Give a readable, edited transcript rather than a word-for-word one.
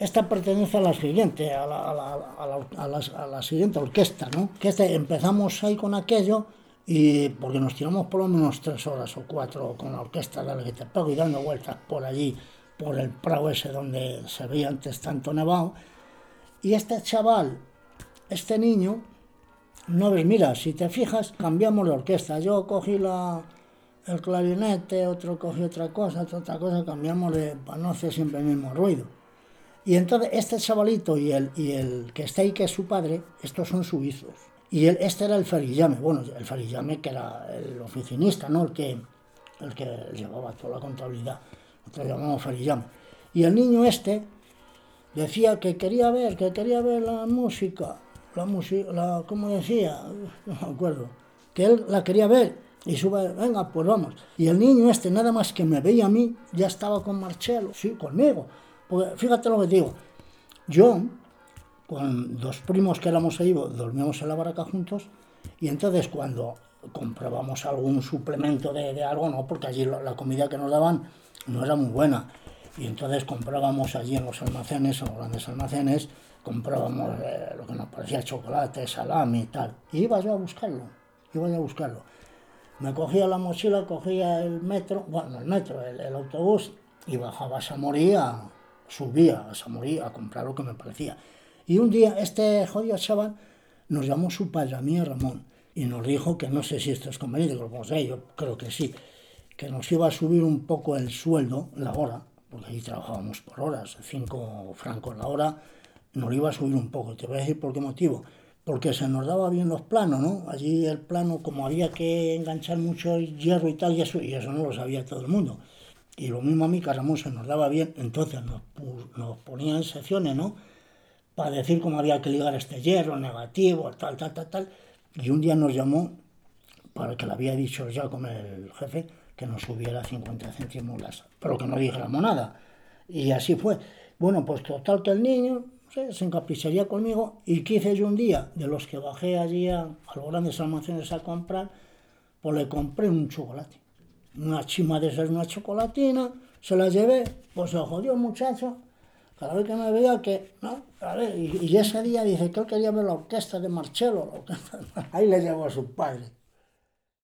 esta pertenece a la siguiente, a la siguiente orquesta, ¿no? Que empezamos ahí con aquello y porque nos tiramos por lo menos 3 horas o 4 con la orquesta de la que te pego y dando vueltas por allí, por el prado ese donde se veía antes tanto nevado. Y este chaval, este niño, no ves, mira, si te fijas, cambiamos de orquesta. Yo cogí el clarinete, otro cogió otra cosa, cambiamos para no hacer siempre el mismo ruido. Y entonces este chavalito y el que está ahí, que es su padre, estos son suizos. Y este era el Ferillame, bueno, el Ferillame que era el oficinista, ¿no? El que llevaba toda la contabilidad. Nosotros llamamos Ferillame. Y el niño este decía que quería ver la música, ¿cómo decía? No me acuerdo. Que él la quería ver. Y sube, venga, pues vamos. Y el niño este, nada más que me veía a mí, ya estaba con Marcelo, sí, conmigo. Porque fíjate lo que te digo, yo, con 2 primos que éramos ahí, dormíamos en la barraca juntos, y entonces cuando comprábamos algún suplemento de algo, no, porque allí la comida que nos daban no era muy buena, y entonces comprábamos allí en los almacenes, en los grandes almacenes, comprábamos lo que nos parecía chocolate, salami y tal, y iba yo a buscarlo. Me cogía la mochila, cogía el metro, el autobús, y bajaba a Samorí, subía a Samorí a comprar lo que me parecía. Y un día este jodido chaval nos llamó su padre, a mí y a Ramón, y nos dijo que no sé si esto es conveniente, que lo podemos hacer, yo creo que sí, que nos iba a subir un poco el sueldo, la hora, porque ahí trabajábamos por horas, 5 francos la hora, nos lo iba a subir un poco. Te voy a decir por qué motivo. Porque se nos daba bien los planos, ¿no? Allí el plano, como había que enganchar mucho hierro y tal, y eso no lo sabía todo el mundo. Y lo mismo a mí, que a Ramón se nos daba bien, entonces nos ponían secciones, ¿no? Para decir cómo había que ligar este hierro, negativo, tal. Y un día nos llamó, para que le había dicho ya con el jefe, que nos subiera 50 céntimos pero que no dijéramos nada. Y así fue. Bueno, pues total que el niño se encapricharía conmigo, y que hice yo un día, de los que bajé allí a los grandes almacenes a comprar, pues le compré un chocolate. Una chima de esas, una chocolatina, se la llevé, pues se jodió el muchacho, cada vez que me veía que, ¿no? A ver, y ese día dice que él quería ver la orquesta de Marcelo, ahí le llevó a su padre.